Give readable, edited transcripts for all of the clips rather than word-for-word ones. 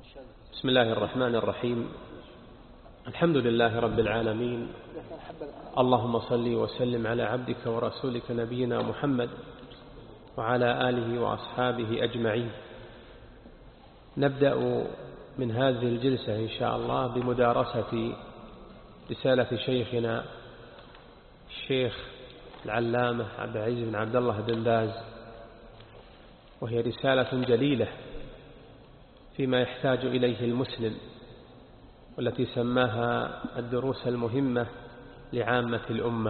بسم الله الرحمن الرحيم. الحمد لله رب العالمين، اللهم صل وسلم على عبدك ورسولك نبينا محمد وعلى آله وأصحابه أجمعين. نبدأ من هذه الجلسة إن شاء الله بمدارسة رسالة شيخنا الشيخ العلامة عبد العزيز بن عبد الله بن باز، وهي رسالة جليلة فيما يحتاج إليه المسلم، والتي سماها الدروس المهمة لعامة الأمة.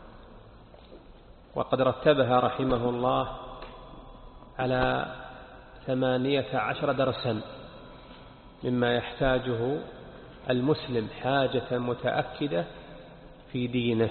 وقد رتبها رحمه الله على 18 درسا مما يحتاجه المسلم حاجة متأكدة في دينه.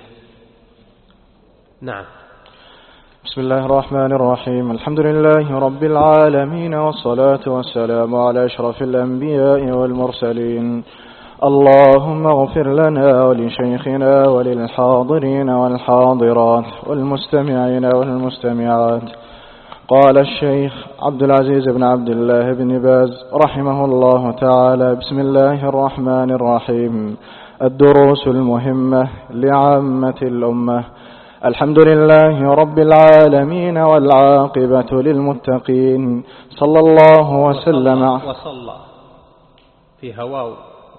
نعم. بسم الله الرحمن الرحيم. الحمد لله رب العالمين، والصلاة والسلام على أشرف الأنبياء والمرسلين. اللهم اغفر لنا ولشيخنا وللحاضرين والحاضرات والمستمعين والمستمعات. قال الشيخ عبد العزيز بن عبد الله بن باز رحمه الله تعالى: بسم الله الرحمن الرحيم. الدروس المهمة لعامة الأمة. الحمد لله رب العالمين، والعاقبة للمتقين. صلى الله وسلم وصلى في هواو.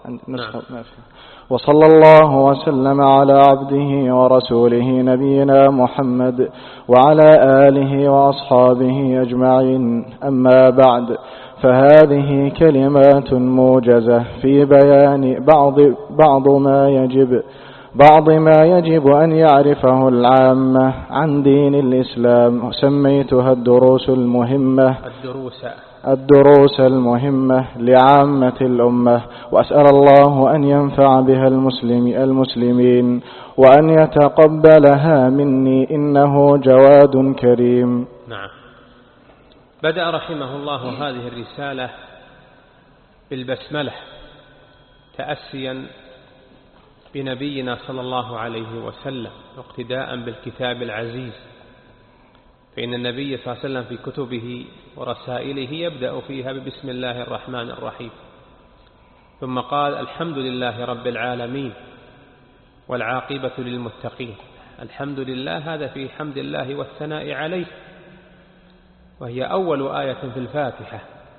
وصلى الله وسلم على عبده ورسوله نبينا محمد وعلى آله وأصحابه أجمعين. أما بعد، فهذه كلمات موجزة في بيان بعض ما يجب أن يعرفه العامة عن دين الإسلام، وسميتها الدروس المهمة لعامة الأمة. وأسأل الله أن ينفع بها المسلمين وأن يتقبلها مني، إنه جواد كريم. نعم. بدأ رحمه الله هذه الرسالة بالبسملة، تأسيا بنبينا صلى الله عليه وسلم، واقتداء بالكتاب العزيز، فإن النبي صلى الله عليه وسلم في كتبه ورسائله يبدأ فيها بسم الله الرحمن الرحيم، ثم قال: الحمد لله رب العالمين والعاقبة للمتقين. الحمد لله هذا في حمد الله والثناء عليه، وهي أول آية في الفاتحة،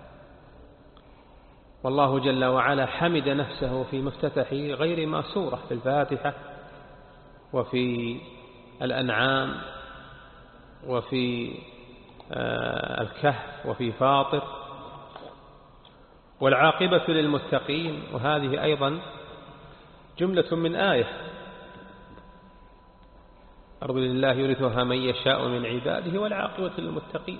والله جل وعلا حمد نفسه في مفتتح غير ما سورة في الفاتحة وفي الأنعام وفي الكهف وفي فاطر. والعاقبة للمتقين، وهذه أيضا جملة من آية: أرض لله يورثها من يشاء من عباده والعاقبة للمتقين،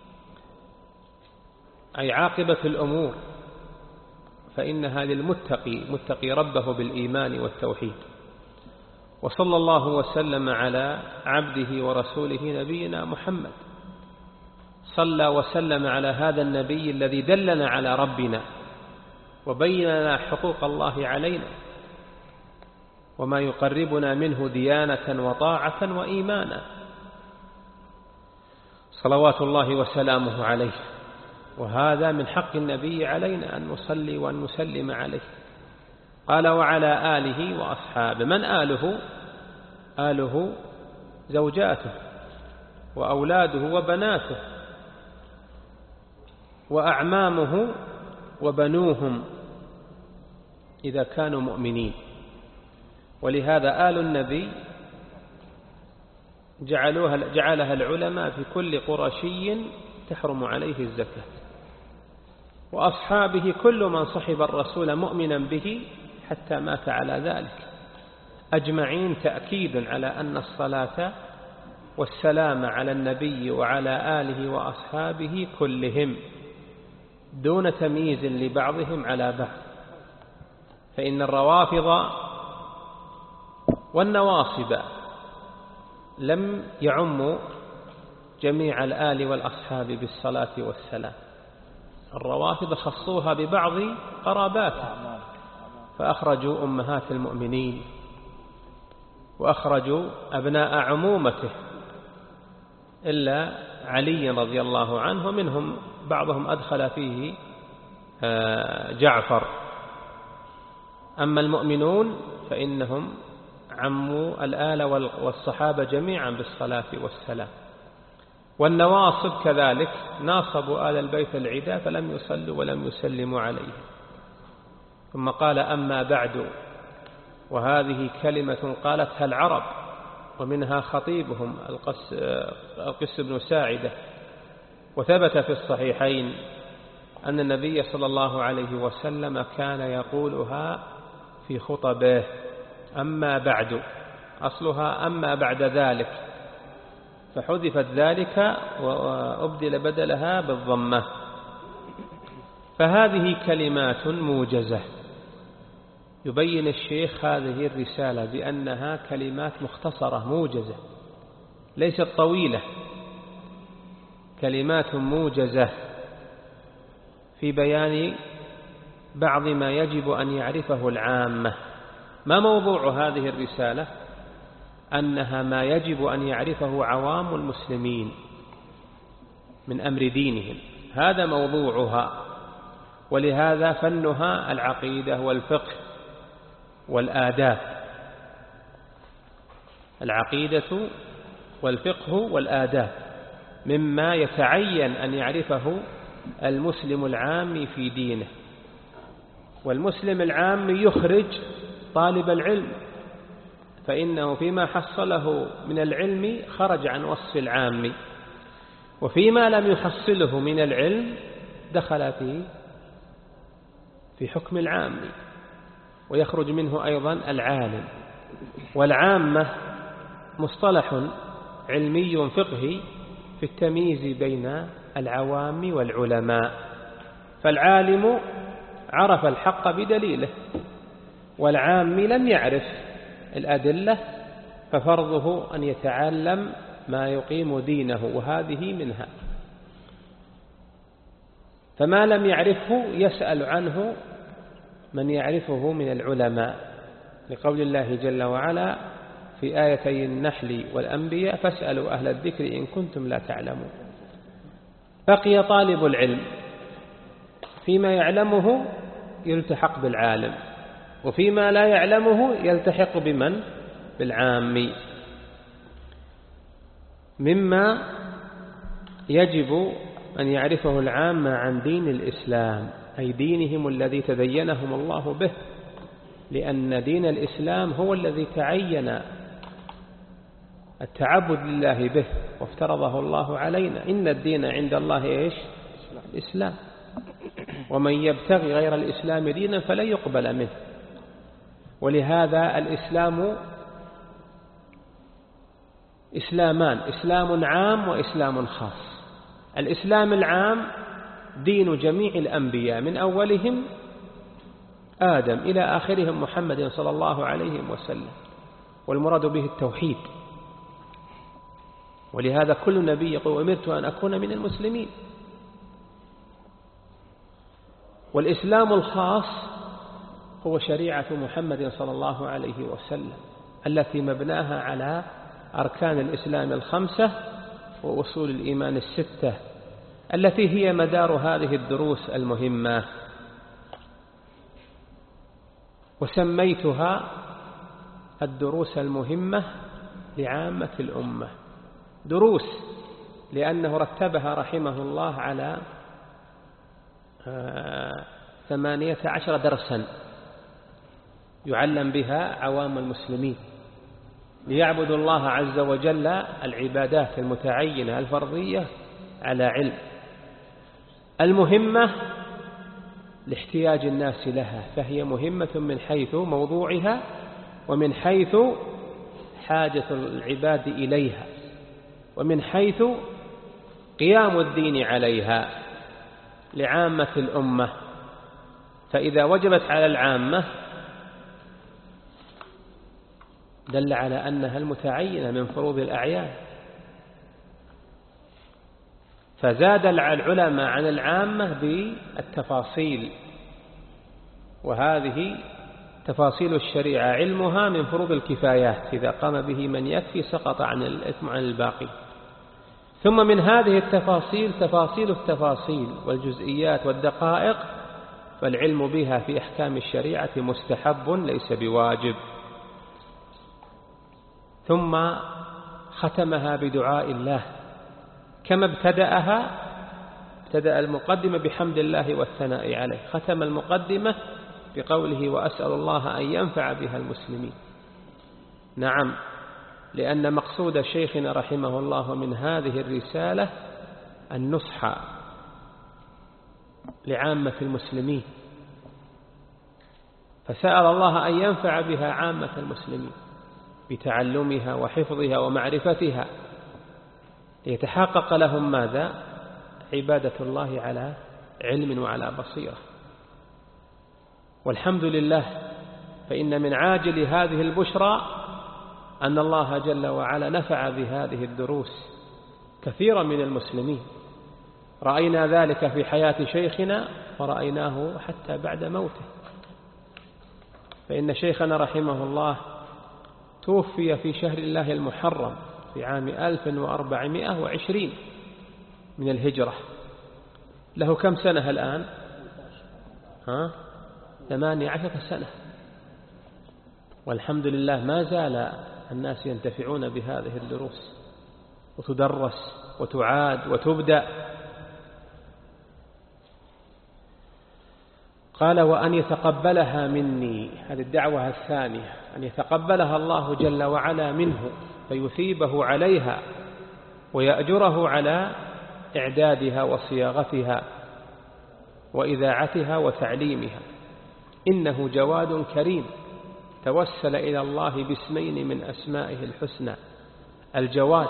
أي عاقبة الأمور فإنها متقي ربه بالإيمان والتوحيد. وصلى الله وسلم على عبده ورسوله نبينا محمد. صلى وسلم على هذا النبي الذي دلنا على ربنا وبين لنا حقوق الله علينا وما يقربنا منه ديانة وطاعة وإيمانا، صلوات الله وسلامه عليه. وهذا من حق النبي علينا أن نصلي وأن نسلم عليه. قال: وعلى آله وأصحابه. من آله؟ آله زوجاته وأولاده وبناته وأعمامه وبنوهم إذا كانوا مؤمنين. ولهذا آل النبي جعلها العلماء في كل قرشي تحرم عليه الزكاة. وأصحابه كل من صحب الرسول مؤمنا به حتى مات على ذلك أجمعين، تأكيد على أن الصلاة والسلام على النبي وعلى آله وأصحابه كلهم دون تمييز لبعضهم على بعض. فإن الروافض والنواصب لم يعموا جميع الآل والأصحاب بالصلاة والسلام. الروافض خصوها ببعض قراباته، فأخرجوا أمهات المؤمنين وأخرجوا أبناء عمومته إلا علي رضي الله عنه، ومنهم بعضهم أدخل فيه جعفر. أما المؤمنون فإنهم عموا الآل والصحابة جميعا بالصلاة والسلام. والنواصب كذلك ناصبوا آل البيت العداء فلم يصلوا ولم يسلموا عليه. ثم قال: أما بعد. وهذه كلمة قالتها العرب، ومنها خطيبهم القس بن ساعدة. وثبت في الصحيحين أن النبي صلى الله عليه وسلم كان يقولها في خطبه: أما بعد. أصلها أما بعد ذلك، فحذفت ذلك وأبدل بدلها بالضمة. فهذه كلمات موجزة. يبين الشيخ هذه الرسالة بأنها كلمات مختصرة موجزة، ليست طويلة، كلمات موجزة في بيان بعض ما يجب أن يعرفه العامة. ما موضوع هذه الرسالة؟ أنها ما يجب أن يعرفه عوام المسلمين من أمر دينهم، هذا موضوعها. ولهذا فنها العقيدة والفقه والآداب، العقيدة والفقه والآداب مما يتعين أن يعرفه المسلم العام في دينه. والمسلم العام يخرج طالب العلم، فإنه فيما حصله من العلم خرج عن وصف العام، وفيما لم يحصله من العلم دخل في حكم العام، ويخرج منه أيضا العالم. والعامة مصطلح علمي فقهي في التمييز بين العوام والعلماء. فالعالم عرف الحق بدليله، والعام لم يعرف الأدلة، ففرضه أن يتعلم ما يقيم دينه، وهذه منها. فما لم يعرفه يسأل عنه من يعرفه من العلماء، لقول الله جل وعلا في آيتي النحل والأنبياء: فاسألوا أهل الذكر إن كنتم لا تعلمون. بقي طالب العلم فيما يعلمه يلتحق بالعالم، وفيما لا يعلمه يلتحق بمن؟ بالعام. مما يجب أن يعرفه العام عن دين الإسلام، أي دينهم الذي تدينهم الله به، لأن دين الإسلام هو الذي تعين التعبد لله به وافترضه الله علينا. إن الدين عند الله إيش؟ الإسلام. ومن يبتغي غير الإسلام دينا فلن يقبل منه. ولهذا الإسلام إسلامان: إسلام عام وإسلام خاص. الإسلام العام دين جميع الأنبياء من أولهم آدم إلى آخرهم محمد صلى الله عليه وسلم، والمراد به التوحيد. ولهذا كل نبي يقول: أمرت أن أكون من المسلمين. والإسلام الخاص هو شريعة محمد صلى الله عليه وسلم، التي مبناها على أركان الإسلام الخمسة وأصول الإيمان الستة، التي هي مدار هذه الدروس المهمة. وسميتها الدروس المهمة لعامة الأمة. دروس لأنه رتبها رحمه الله على 18 درسا يعلم بها عوام المسلمين ليعبدوا الله عز وجل العبادات المتعينة الفرضية على علم. المهمة لاحتياج الناس لها، فهي مهمة من حيث موضوعها ومن حيث حاجة العباد إليها ومن حيث قيام الدين عليها لعامة الأمة. فإذا وجبت على العامة دل على أنها المتعينة من فروض الأعيان. فزاد العلماء عن العامة بالتفاصيل، وهذه تفاصيل الشريعة علمها من فروض الكفايات، إذا قام به من يكفي سقط عن الإثم عن الباقي. ثم من هذه التفاصيل تفاصيل التفاصيل والجزئيات والدقائق والعلم بها في أحكام الشريعة مستحب ليس بواجب. ثم ختمها بدعاء الله كما ابتدأ المقدمة بحمد الله والثناء عليه، ختم المقدمة بقوله وأسأل الله أن ينفع بها المسلمين. نعم، لأن مقصود شيخنا رحمه الله من هذه الرسالة النصح لعامة المسلمين، فسأل الله أن ينفع بها عامة المسلمين بتعلمها وحفظها ومعرفتها، ليتحقق لهم ماذا؟ عبادة الله على علم وعلى بصيرة. والحمد لله، فإن من عاجل هذه البشرى أن الله جل وعلا نفع بهذه الدروس كثيرا من المسلمين. رأينا ذلك في حياة شيخنا ورأيناه حتى بعد موته، فإن شيخنا رحمه الله توفي في شهر الله المحرم في عام 1420 من الهجرة. له كم سنة الآن؟ 18 سنة، والحمد لله ما زال الناس ينتفعون بهذه الدروس وتدرس وتعاد وتبدأ. قال وأن يتقبلها مني، هذه الدعوة الثانية، أن يتقبلها الله جل وعلا منه فيثيبه عليها ويأجره على إعدادها وصياغتها وإذاعتها وتعليمها. إنه جواد كريم توسل إلى الله باسمين من أسمائه الحسنى، الجواد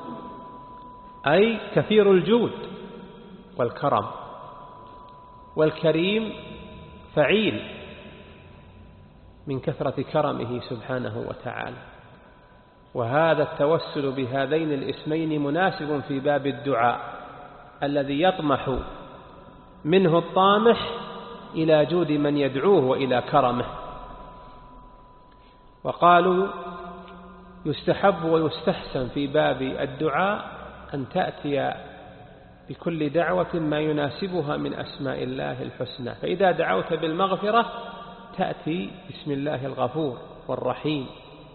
أي كثير الجود والكرم، والكريم فعيل من كثرة كرمه سبحانه وتعالى. وهذا التوسل بهذين الاسمين مناسب في باب الدعاء الذي يطمح منه الطامح إلى جود من يدعوه وإلى كرمه. وقالوا يستحب ويستحسن في باب الدعاء أن تأتي بكل دعوة ما يناسبها من أسماء الله الحسنى. فإذا دعوت بالمغفرة تأتي بسم الله الغفور والرحيم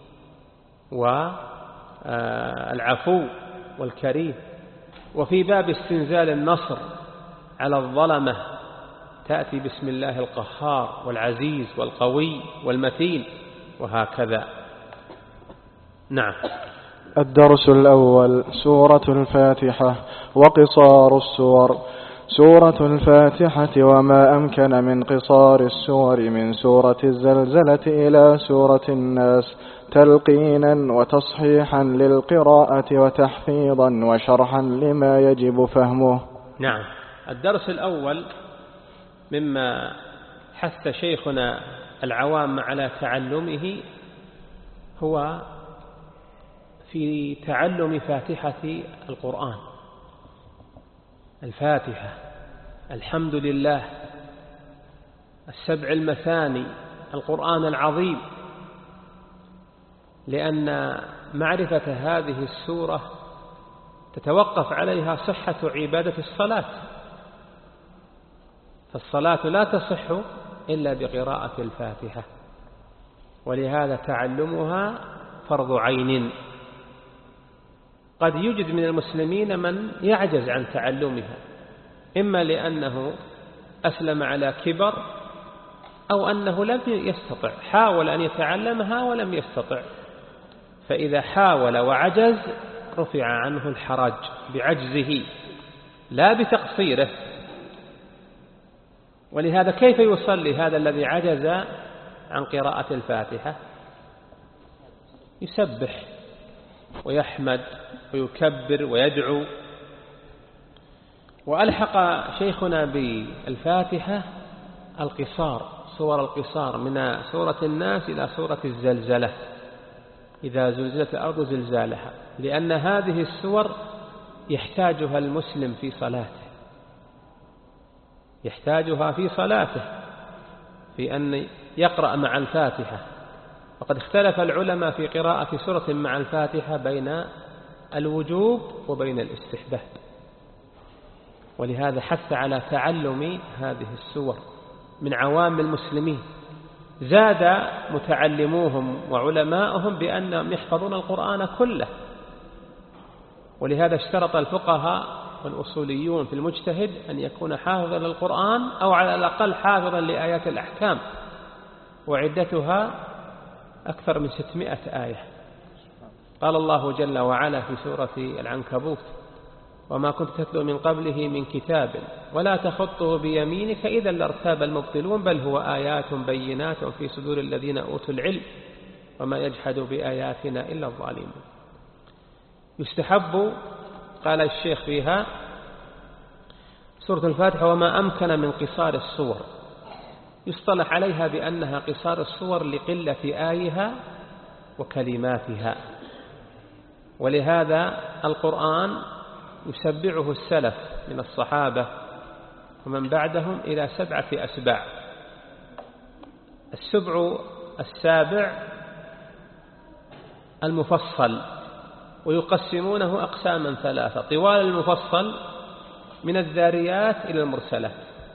والعفو والكريم. وفي باب استنزال النصر على الظلمة تأتي بسم الله القهار والعزيز والقوي والمتين، وهكذا. نعم. الدرس الأول: سورة الفاتحة وقصار السور. سورة الفاتحة وما أمكن من قصار السور من سورة الزلزلة إلى سورة الناس تلقينا وتصحيحا للقراءة وتحفيظا وشرحا لما يجب فهمه. نعم. الدرس الأول مما حث شيخنا العوام على تعلمه هو في تعلم فاتحة القرآن. الفاتحة، الحمد لله، السبع المثاني، القرآن العظيم، لأن معرفة هذه السورة تتوقف عليها صحة عبادة الصلاة، فالصلاة لا تصح إلا بقراءة الفاتحة، ولهذا تعلمها فرض عين. قد يوجد من المسلمين من يعجز عن تعلمها، إما لأنه أسلم على كبر أو أنه لم يستطع، حاول أن يتعلمها ولم يستطع، فإذا حاول وعجز رفع عنه الحرج بعجزه لا بتقصيره. ولهذا كيف يصلي هذا الذي عجز عن قراءة الفاتحة؟ يسبح ويحمد ويكبر ويدعو. وألحق شيخنا بالفاتحة القصار، سور القصار، من سورة الناس إلى سورة الزلزلة، إذا زلزلت الأرض زلزالها، لأن هذه السور يحتاجها المسلم في صلاته، يحتاجها في صلاته في أن يقرأ مع الفاتحة. وقد اختلف العلماء في قراءة سورة مع الفاتحة بين الوجوب وبين الاستحباب، ولهذا حث على تعلم هذه السور من عوام المسلمين. زاد متعلموهم وعلماؤهم بأنهم يحفظون القرآن كله، ولهذا اشترط الفقهاء والأصوليون في المجتهد أن يكون حافظا للقرآن أو على الأقل حافظا لآيات الأحكام، وعدتها أكثر من 600 آية. قال الله جل وعلا في سورة العنكبوت: وما كنت تتلو من قبله من كتاب ولا تخطه بيمينك إذا لارتاب المبطلون بل هو آيات بينات في صدور الذين أوتوا العلم وما يجحد بآياتنا إلا الظالمون. يستحب، قال الشيخ فيها، سورة الفاتحة وما أمكن من قصار الصور، يصطلح عليها بأنها قصار الصور لقلة آيها وكلماتها، ولهذا القرآن يسبعه السلف من الصحابة ومن بعدهم إلى 7 أسباع. السابع المفصل، ويقسمونه أقساما 3: طوال المفصل من الذاريات إلى المرسلات،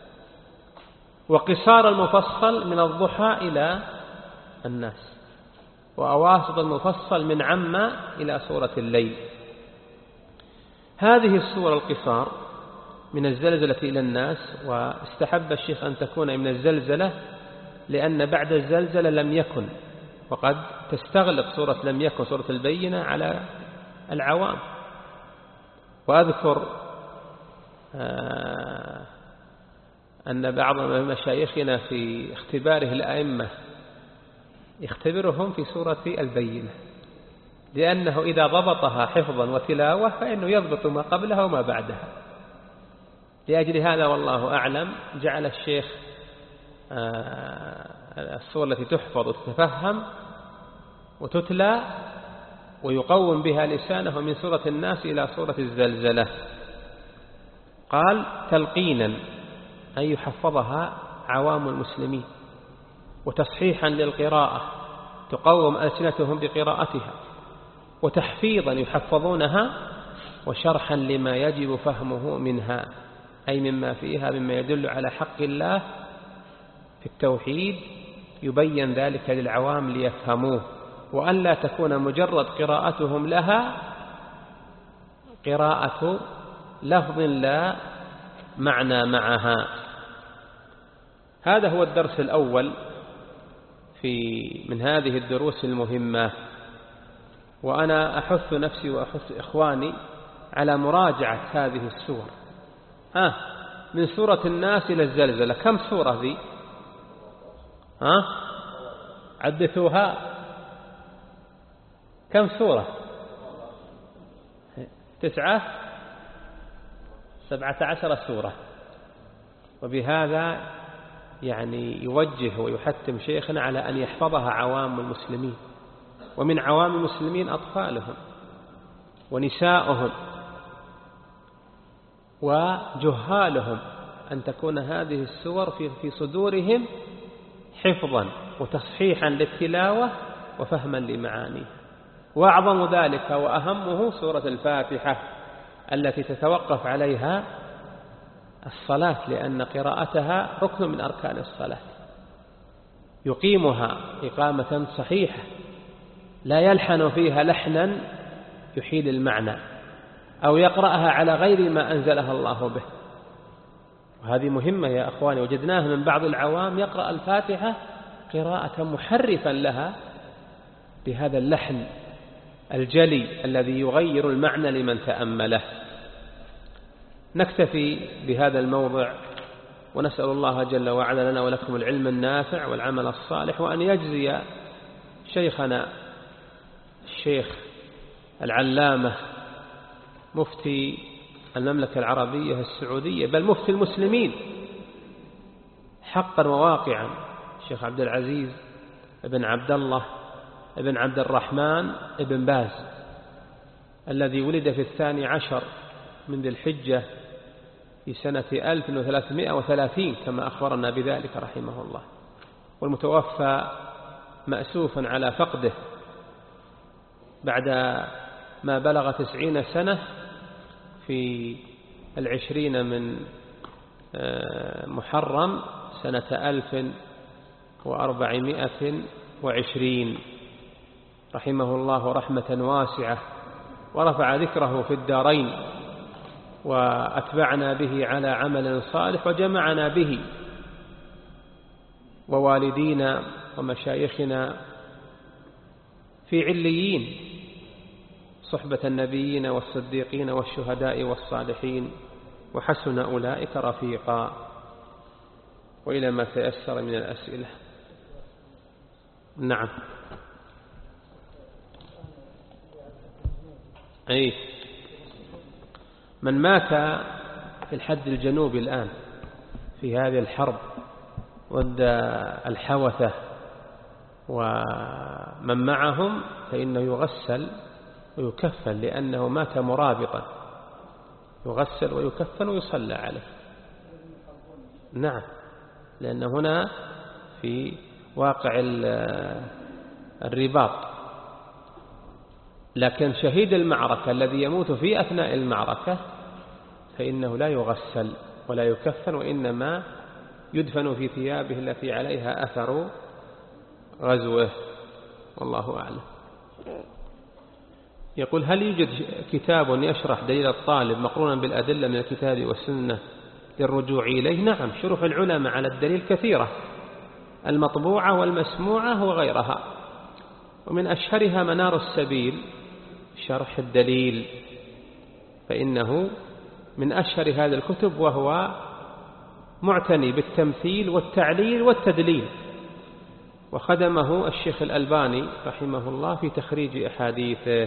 وقصار المفصل من الضحى إلى الناس، وأواسط المفصل من عما إلى سورة الليل. هذه السورة القصار من الزلزلة إلى الناس، واستحب الشيخ أن تكون من الزلزلة لأن بعد الزلزلة لم يكن، وقد تستغلق سورة لم يكن سورة البينة على العوام. وأذكر أن بعض مشايخنا في اختباره الأئمة يختبرهم في سورة البينة، لأنه إذا ضبطها حفظا وتلاوة فإنه يضبط ما قبلها وما بعدها. لأجل هذا والله أعلم جعل الشيخ السورة التي تحفظ وتتفهم وتتلى ويقوم بها لسانه من سورة الناس إلى سورة الزلزلة. قال تلقينا، أن يحفظها عوام المسلمين، وتصحيحا للقراءة تقوم ألسنتهم بقراءتها، وتحفيظا يحفظونها، وشرحا لما يجب فهمه منها، أي مما فيها مما يدل على حق الله في التوحيد، يبين ذلك للعوام ليفهموه، وأن لا تكون مجرد قراءتهم لها قراءة لفظ لا معنى معها. هذا هو الدرس الأول من هذه الدروس المهمة، وأنا أحث نفسي وأحث إخواني على مراجعة هذه السور. من سورة الناس إلى الزلزلة كم سورة ذي؟ عدثوها، كم سورة؟ 17 سورة. وبهذا يعني يوجه ويحتم شيخنا على أن يحفظها عوام المسلمين، ومن عوام المسلمين أطفالهم ونساؤهم وجهالهم، أن تكون هذه السور في صدورهم حفظا وتصحيحا للتلاوة وفهما لمعانيه. وأعظم ذلك وأهمه سورة الفاتحة التي تتوقف عليها الصلاة، لأن قراءتها ركن من أركان الصلاة، يقيمها إقامة صحيحة لا يلحن فيها لحنا يحيل المعنى، أو يقرأها على غير ما أنزلها الله به. وهذه مهمة يا أخواني، وجدناها من بعض العوام يقرأ الفاتحة قراءة محرفا لها بهذا اللحن الجلي الذي يغير المعنى لمن تأمله. نكتفي بهذا الموضع، ونسأل الله جل وعلا لنا ولكم العلم النافع والعمل الصالح، وأن يجزي شيخنا الشيخ العلامة مفتي المملكة العربية السعودية، بل مفتي المسلمين حقا وواقعا، الشيخ عبد العزيز ابن عبد الله ابن عبد الرحمن ابن باز، الذي ولد في 12 من ذي الحجة في سنة 1330 كما أخبرنا بذلك رحمه الله، والمتوفى مأسوفا على فقده بعد ما بلغ 90 سنة في 20 من محرم سنة 1420 رحمه الله رحمة واسعة، ورفع ذكره في الدارين، وأتبعنا به على عمل صالح، وجمعنا به ووالدينا ومشايخنا في عليين، صحبة النبيين والصديقين والشهداء والصالحين، وحسن أولئك رفيقا. وإلى ما تيسر من الأسئلة. نعم. أي من مات في الحد الجنوبي الآن في هذه الحرب ضد الحوثة ومن معهم فإنه يغسل ويكفن، لأنه مات مرابطا، يغسل ويكفن ويصلى عليه. نعم، لأن هنا في واقع الرباط. لكن شهيد المعركة الذي يموت في أثناء المعركة فإنه لا يغسل ولا يكفن، وإنما يدفن في ثيابه التي عليها أثر غزوه، والله أعلم. يقول: هل يوجد كتاب يشرح دليل الطالب مقرونا بالأدلة من الكتاب والسنة للرجوع إليه؟ نعم، شروح العلماء على الدليل كثيرة، المطبوعة والمسموعة وغيرها، ومن أشهرها منار السبيل شرح الدليل، فإنه من أشهر هذه الكتب، وهو معتني بالتمثيل والتعليل والتدليل، وخدمه الشيخ الألباني رحمه الله في تخريج أحاديثه.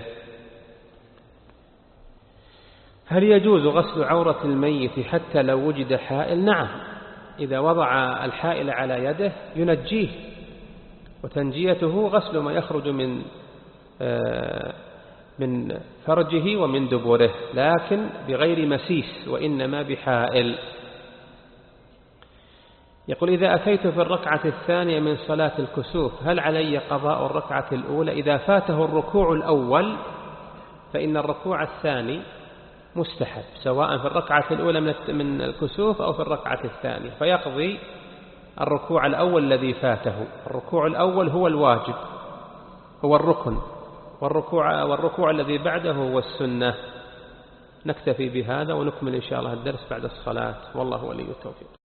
هل يجوز غسل عورة الميت حتى لو وجد حائل؟ نعم، إذا وضع الحائل على يده ينجيه، وتنجيته غسل ما يخرج من فرجه ومن دبره، لكن بغير مسيس، وإنما بحائل. يقول: إذا أتيت في الركعة الثانية من صلاة الكسوف هل علي قضاء الركعة الأولى؟ إذا فاته الركوع الأول فإن الركوع الثاني مستحب، سواء في الركعة الأولى من الكسوف أو في الركعة الثانية، فيقضي الركوع الأول الذي فاته. الركوع الأول هو الواجب، هو الركن، والركوع الذي بعده هو السنة. نكتفي بهذا ونكمل إن شاء الله الدرس بعد الصلاة، والله ولي التوفيق.